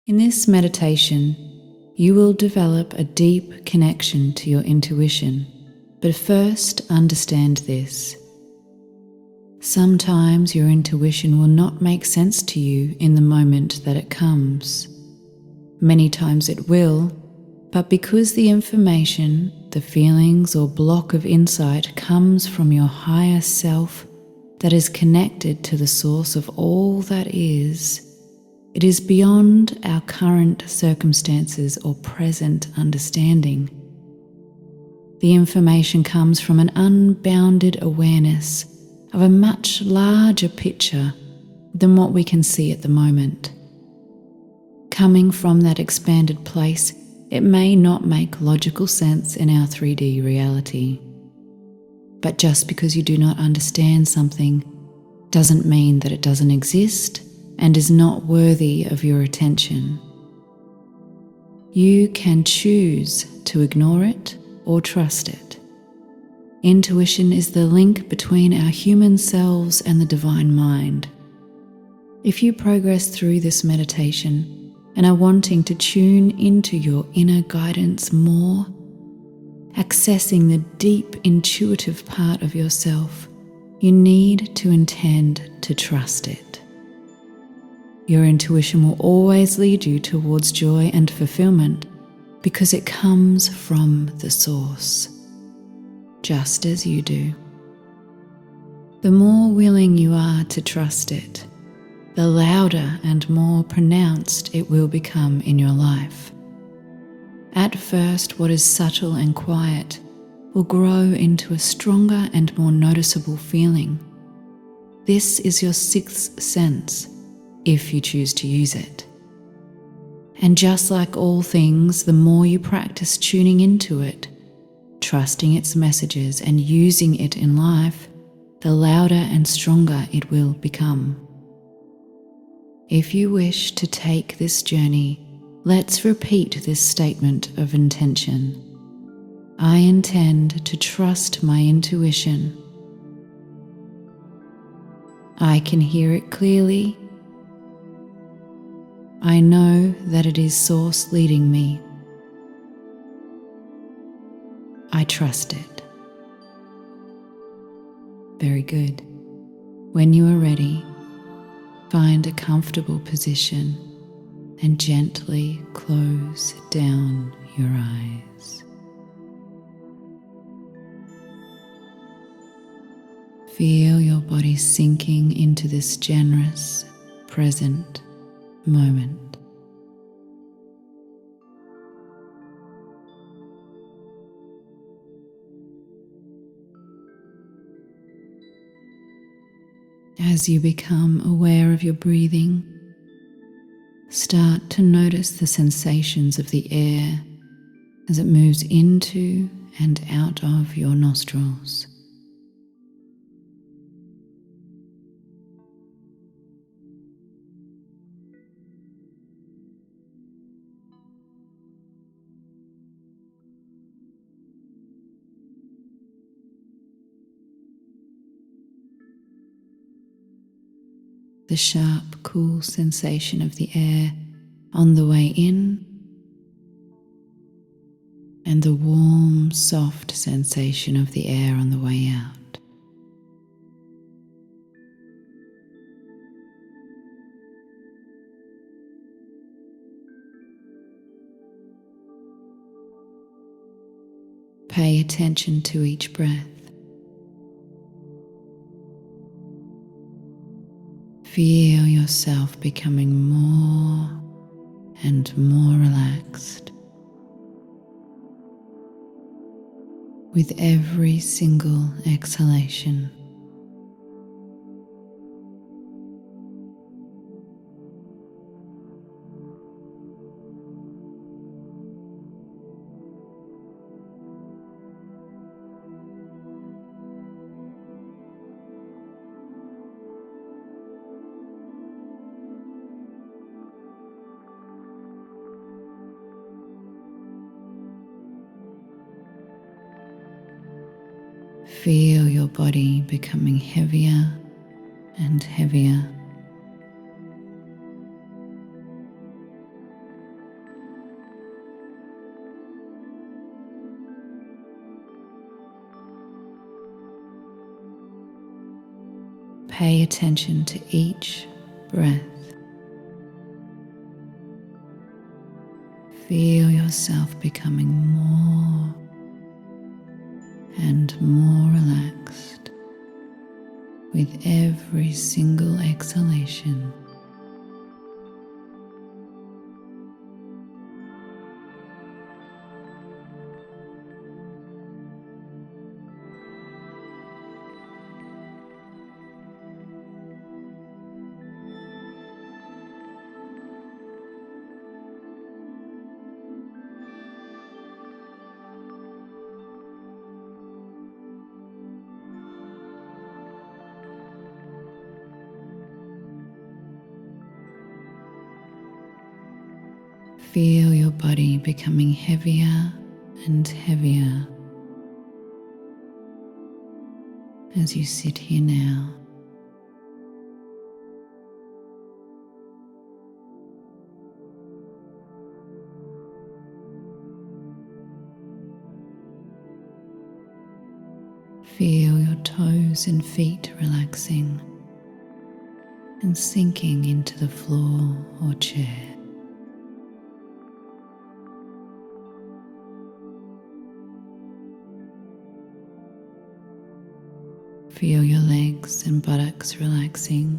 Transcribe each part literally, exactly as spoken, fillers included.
In this meditation, you will develop a deep connection to your intuition, but first understand this. Sometimes your intuition will not make sense to you in the moment that it comes. Many times it will, but because the information, the feelings or block of insight comes from your higher self that is connected to the source of all that is, it is beyond our current circumstances or present understanding. The information comes from an unbounded awareness of a much larger picture than what we can see at the moment. Coming from that expanded place, it may not make logical sense in our three D reality. But just because you do not understand something doesn't mean that it doesn't exist and is not worthy of your attention. You can choose to ignore it or trust it. Intuition is the link between our human selves and the divine mind. If you progress through this meditation and are wanting to tune into your inner guidance more, accessing the deep intuitive part of yourself, you need to intend to trust it. Your intuition will always lead you towards joy and fulfillment because it comes from the source, just as you do. The more willing you are to trust it, the louder and more pronounced it will become in your life. At first, what is subtle and quiet will grow into a stronger and more noticeable feeling. This is your sixth sense, if you choose to use it. And just like all things, the more you practice tuning into it, trusting its messages and using it in life, the louder and stronger it will become. If you wish to take this journey, let's repeat this statement of intention. I intend to trust my intuition. I can hear it clearly. I know that it is Source leading me. I trust it. Very good. When you are ready, find a comfortable position and gently close down your eyes. Feel your body sinking into this generous, present moment. As you become aware of your breathing, start to notice the sensations of the air as it moves into and out of your nostrils. The sharp, cool sensation of the air on the way in, and the warm, soft sensation of the air on the way out. Pay attention to each breath. Feel yourself becoming more and more relaxed with every single exhalation. Feel your body becoming heavier and heavier. Pay attention to each breath. Feel yourself becoming more and more relaxed with every single exhalation. Feel your body becoming heavier and heavier as you sit here now. Feel your toes and feet relaxing and sinking into the floor or chair. Feel your legs and buttocks relaxing,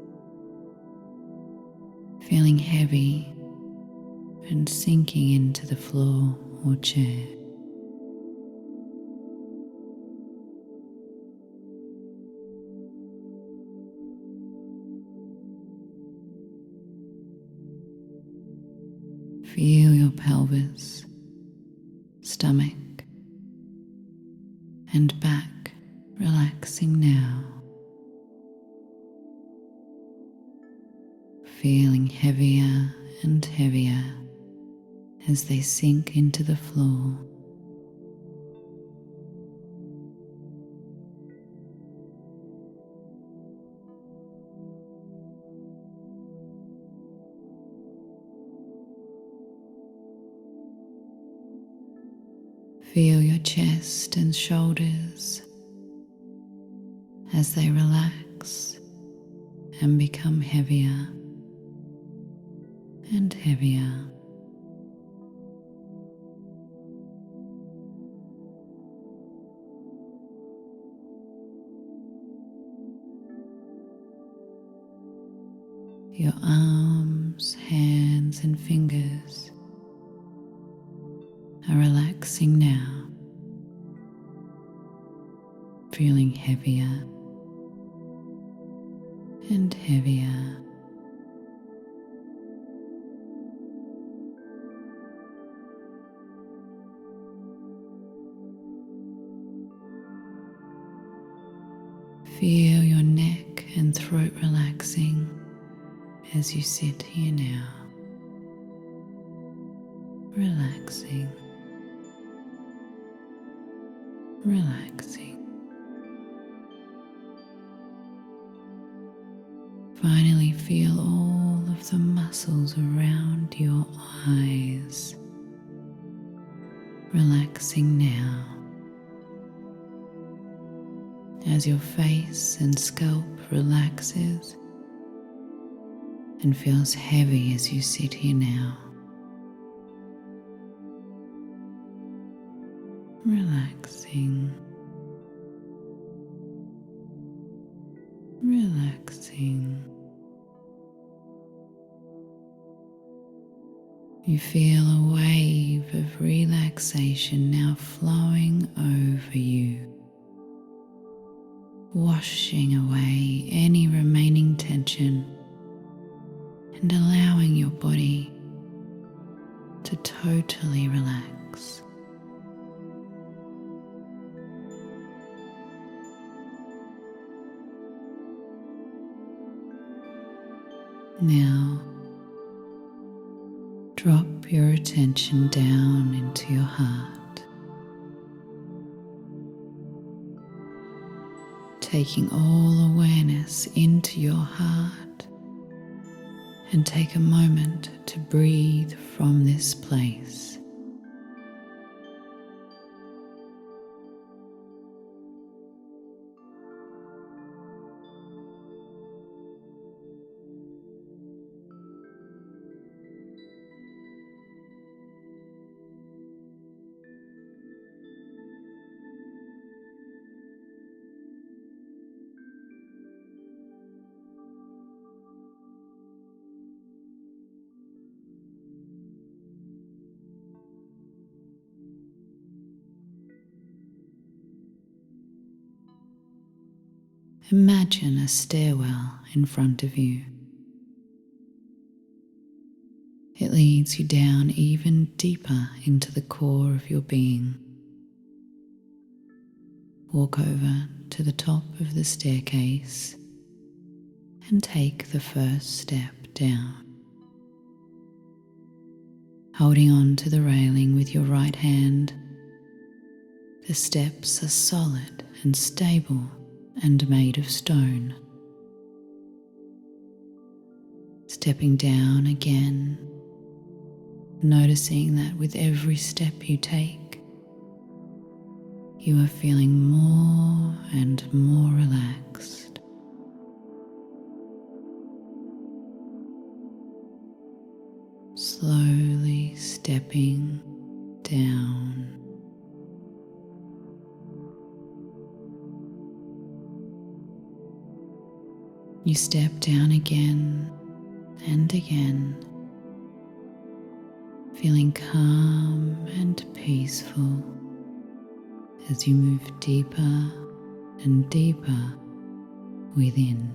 feeling heavy and sinking into the floor or chair. Feel your pelvis, stomach, and back relaxing now, feeling heavier and heavier as they sink into the floor. Feel your chest and shoulders as they relax and become heavier and heavier. Your arms, hands, and fingers are relaxing now, feeling heavier and heavier. Feel your neck and throat relaxing as you sit here now, relaxing, relaxing. Finally, feel all of the muscles around your eyes relaxing now, as your face and scalp relaxes and feels heavy as you sit here now. Relaxing, relaxing. You feel a wave of relaxation now flowing over you, washing away any remaining tension and allowing your body to totally relax. Now, drop your attention down into your heart, taking all awareness into your heart, and take a moment to breathe from this place. imagine a stairwell in front of you. It leads you down even deeper into the core of your being. Walk over to the top of the staircase and take the first step down. Holding on to the railing with your right hand, the steps are solid and stable and made of stone. Stepping down again, noticing that with every step you take, you are feeling more and more relaxed. Slowly stepping down. You step down again and again, feeling calm and peaceful as you move deeper and deeper within.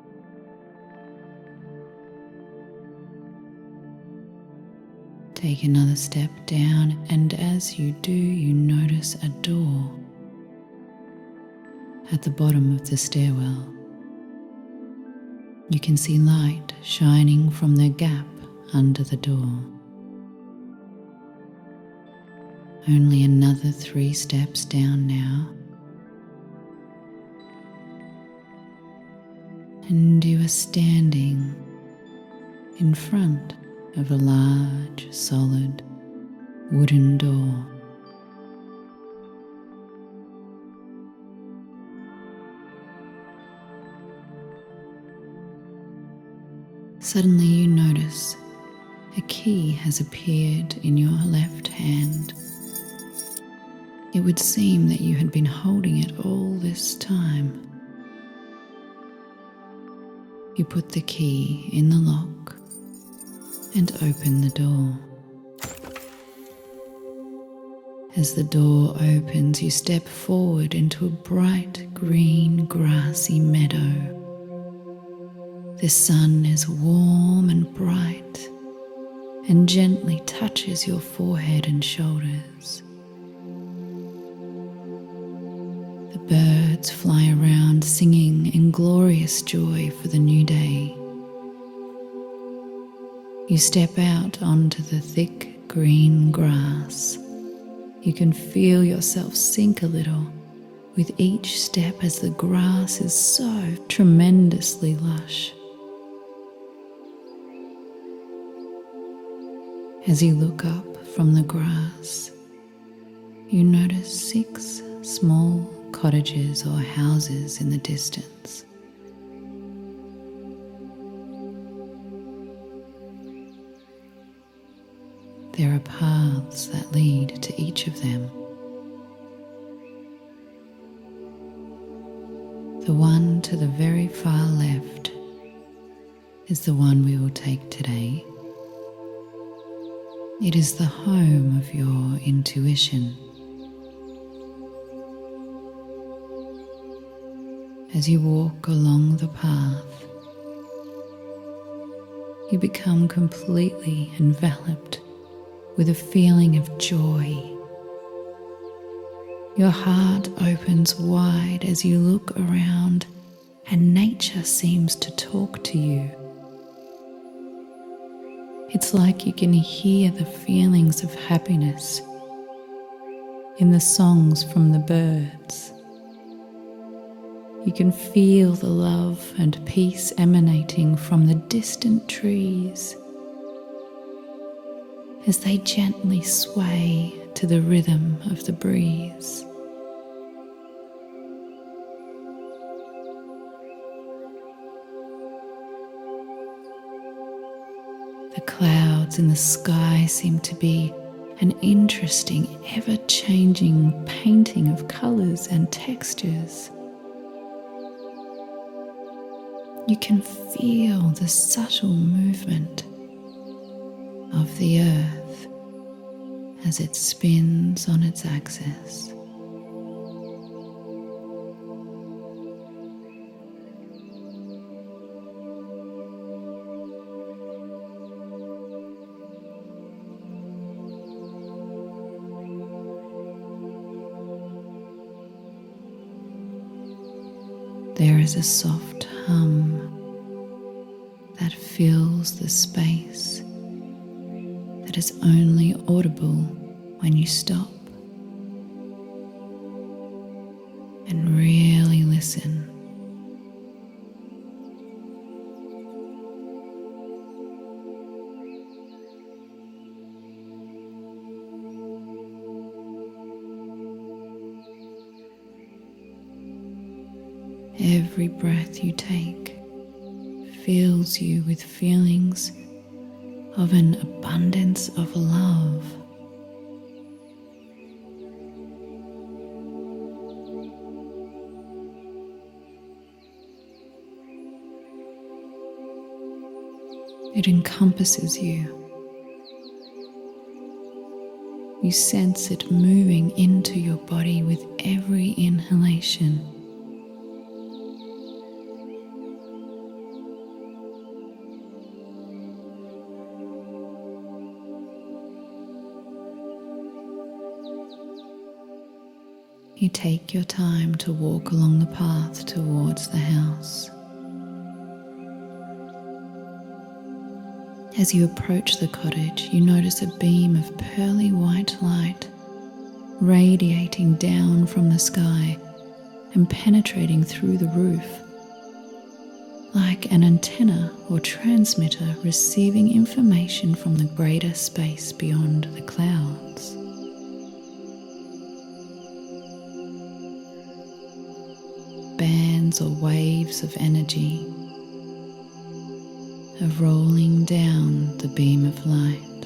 Take another step down, and as you do, you notice a door at the bottom of the stairwell. You can see light shining from the gap under the door. Only another three steps down now, and you are standing in front of a large, solid wooden door. Suddenly you notice a key has appeared in your left hand. It would seem that you had been holding it all this time. You put the key in the lock and open the door. As the door opens, you step forward into a bright green grassy meadow. The sun is warm and bright and gently touches your forehead and shoulders. The birds fly around singing in glorious joy for the new day. You step out onto the thick green grass. You can feel yourself sink a little with each step as the grass is so tremendously lush. As you look up from the grass, you notice six small cottages or houses in the distance. There are paths that lead to each of them. The one to the very far left is the one we will take today. It is the home of your intuition. As you walk along the path, you become completely enveloped with a feeling of joy. Your heart opens wide as you look around, and nature seems to talk to you. It's like you can hear the feelings of happiness in the songs from the birds. You can feel the love and peace emanating from the distant trees as they gently sway to the rhythm of the breeze. The clouds in the sky seem to be an interesting, ever-changing painting of colours and textures. You can feel the subtle movement of the earth as it spins on its axis. There is a soft hum that fills the space that is only audible when you stop and really listen. Every breath you take fills you with feelings of an abundance of love. It encompasses you. You sense it moving into your body with every inhalation. You take your time to walk along the path towards the house. As you approach the cottage, you notice a beam of pearly white light radiating down from the sky and penetrating through the roof, like an antenna or transmitter receiving information from the greater space beyond the clouds. Bands or waves of energy are rolling down the beam of light.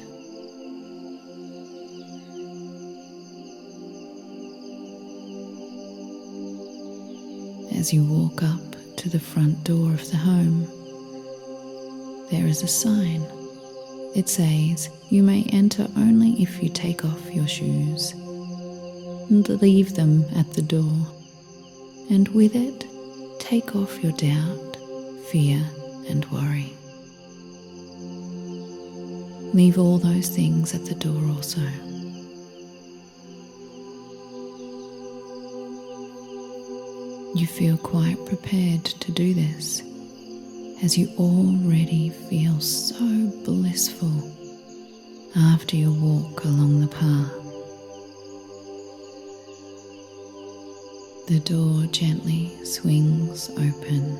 As you walk up to the front door of the home, there is a sign. It says, "You may enter only if you take off your shoes and leave them at the door. And with it, take off your doubt, fear, and worry. Leave all those things at the door also." You feel quite prepared to do this, as you already feel so blissful after your walk along the path. The door gently swings open.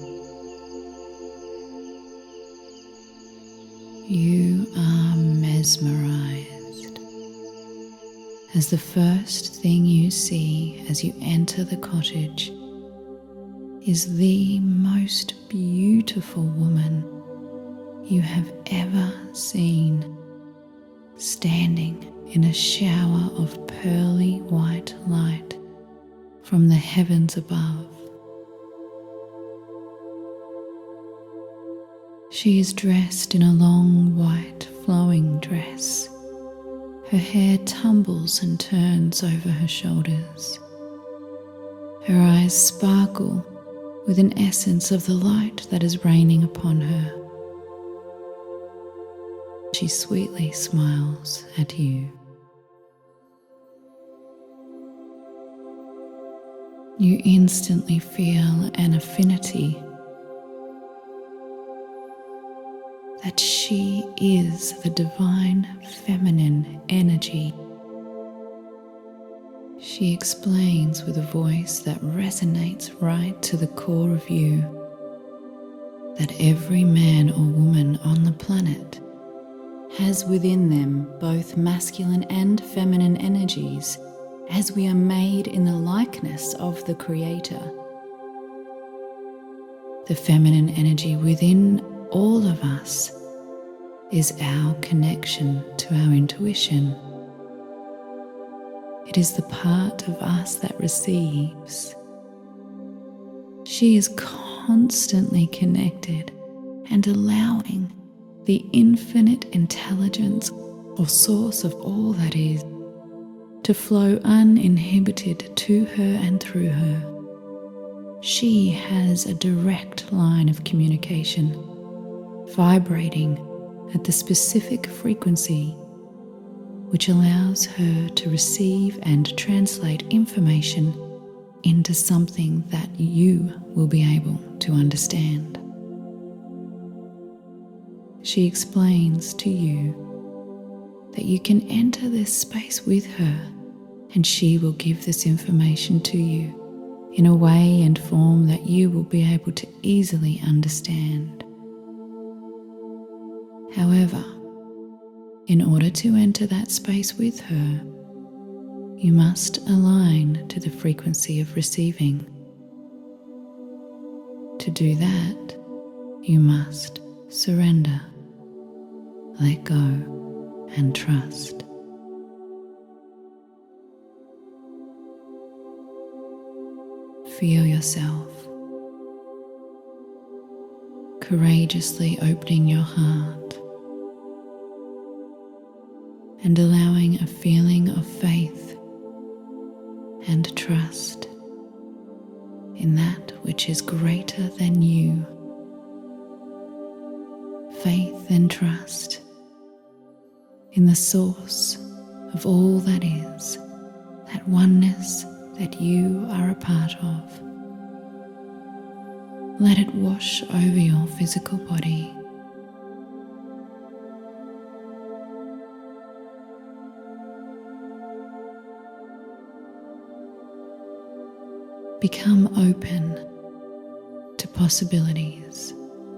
You are mesmerized as the first thing you see as you enter the cottage is the most beautiful woman you have ever seen, standing in a shower of pearly white light from the heavens above. She is dressed in a long white flowing dress. Her hair tumbles and turns over her shoulders. Her eyes sparkle with an essence of the light that is raining upon her. She sweetly smiles at you. You instantly feel an affinity that she is the divine feminine energy. She explains with a voice that resonates right to the core of you that every man or woman on the planet has within them both masculine and feminine energies, as we are made in the likeness of the Creator. The feminine energy within all of us is our connection to our intuition. It is the part of us that receives. She is constantly connected and allowing the infinite intelligence or source of all that is to flow uninhibited to her and through her. She has a direct line of communication, vibrating at the specific frequency which allows her to receive and translate information into something that you will be able to understand. She explains to you that you can enter this space with her, and she will give this information to you in a way and form that you will be able to easily understand. However, in order to enter that space with her, you must align to the frequency of receiving. To do that, you must surrender, let go, and trust. Feel yourself courageously opening your heart and allowing a feeling of faith and trust in that which is greater than you. Faith and trust in the source of all that is, that oneness that you are a part of. Let it wash over your physical body. Become open to possibilities.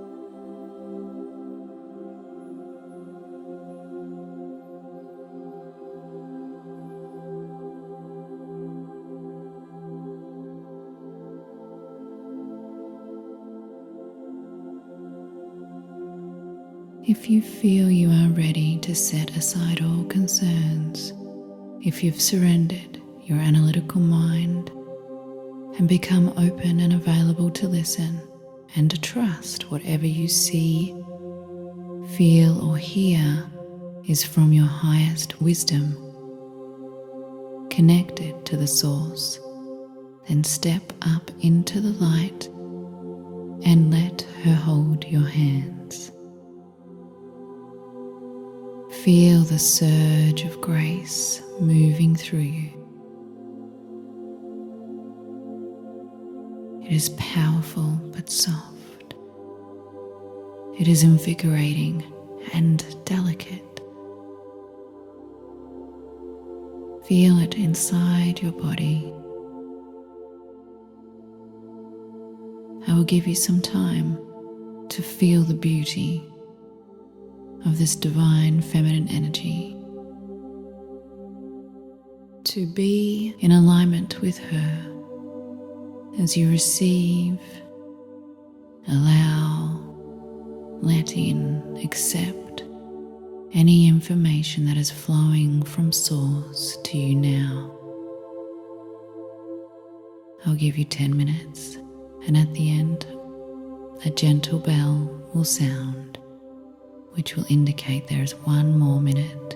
If you feel you are ready to set aside all concerns, if you've surrendered your analytical mind and become open and available to listen and to trust whatever you see, feel, or hear is from your highest wisdom, connected to the source, then step up into the light and let her hold your hands. Feel the surge of grace moving through you. It is powerful but soft. It is invigorating and delicate. Feel it inside your body. I will give you some time to feel the beauty of this divine feminine energy, to be in alignment with her as you receive, allow, let in, accept any information that is flowing from Source to you now. I'll give you ten minutes, and at the end, a gentle bell will sound, which will indicate there is one more minute.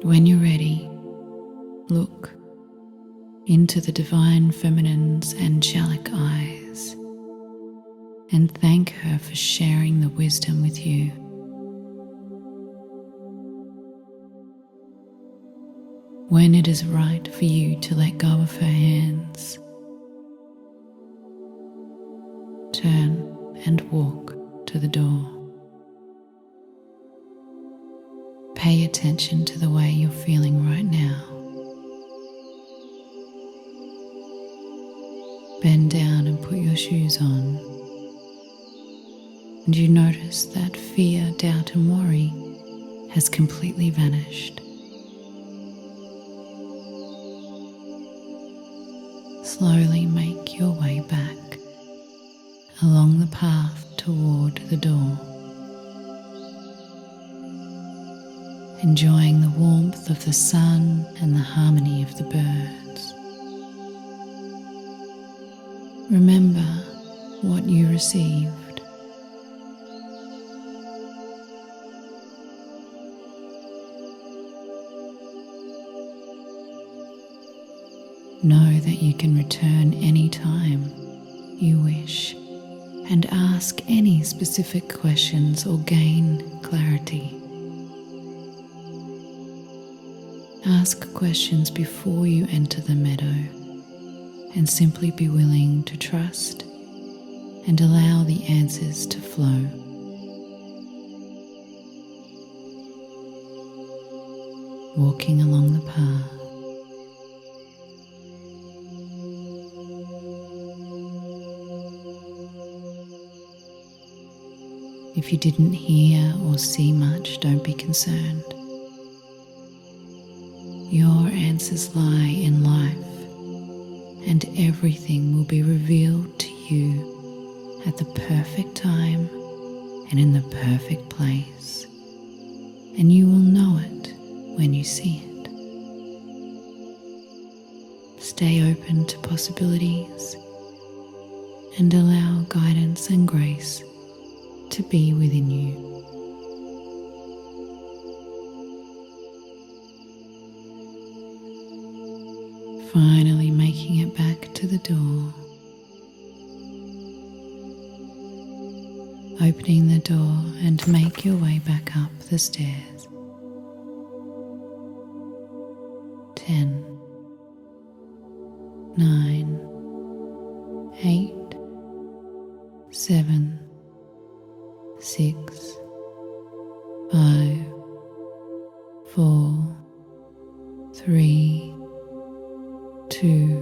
When you're ready, look into the Divine Feminine's angelic eyes and thank her for sharing the wisdom with you. When it is right for you to let go of her hands, turn and walk to the door. Pay attention to the way you're feeling right now. Bend down and put your shoes on, and you notice that fear, doubt and worry has completely vanished. Slowly make your way back along the path toward the door, enjoying the warmth of the sun and the harmony of the birds. Remember what you received. Know that you can return any time you wish and ask any specific questions or gain clarity. Ask questions before you enter the meadow and simply be willing to trust and allow the answers to flow. Walking along the path, if you didn't hear or see much, don't be concerned. Your answers lie in life, and everything will be revealed to you at the perfect time and in the perfect place, and you will know it when you see it. Stay open to possibilities and allow guidance and grace to be within you. Finally making it back to the door, opening the door and make your way back up the stairs. Ten, nine, eight, seven, six, five, four, three, two,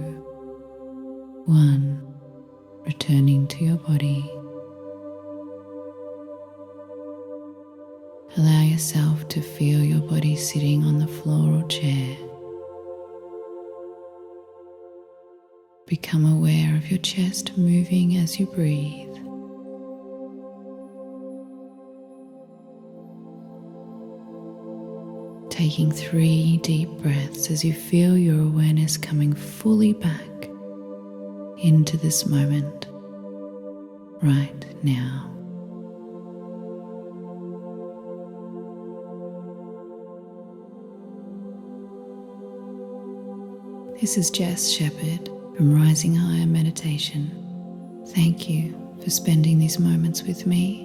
one, returning to your body. Allow yourself to feel your body sitting on the floor or chair. Become aware of your chest moving as you breathe. Taking three deep breaths as you feel your awareness coming fully back into this moment, right now. This is Jess Shepherd from Rising Higher Meditation. Thank you for spending these moments with me.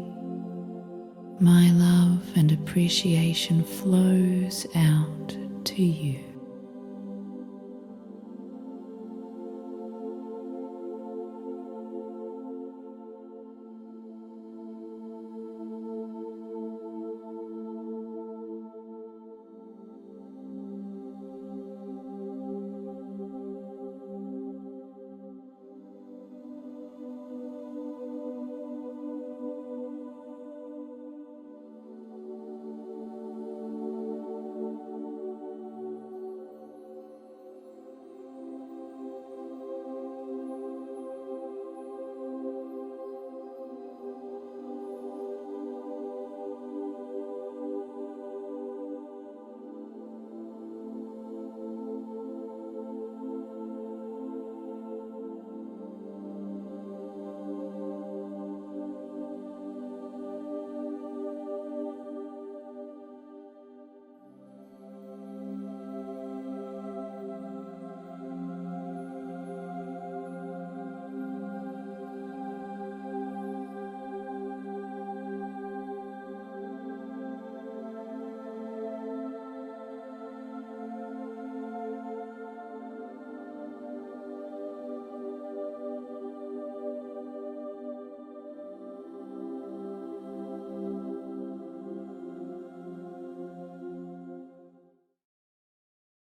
My love and appreciation flows out to you.